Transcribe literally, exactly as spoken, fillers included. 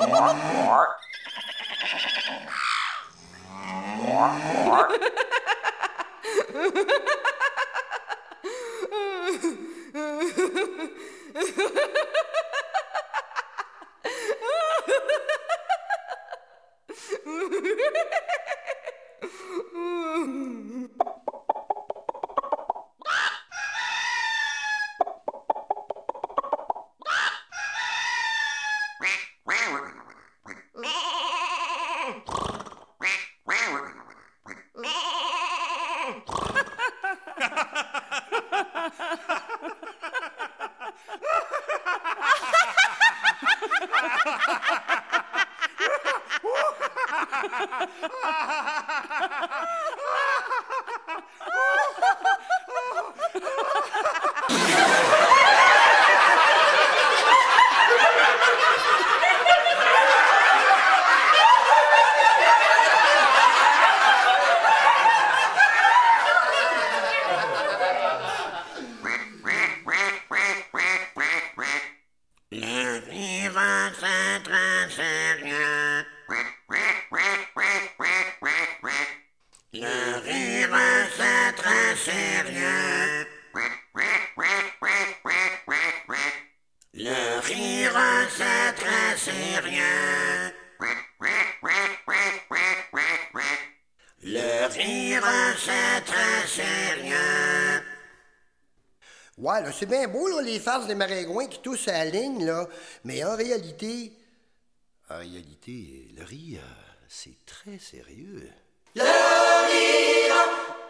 Ouais, là, c'est bien beau, là, les farces des maringouins qui toussent à la ligne, là. Mais en réalité, en réalité, le rire, c'est très sérieux. Le rire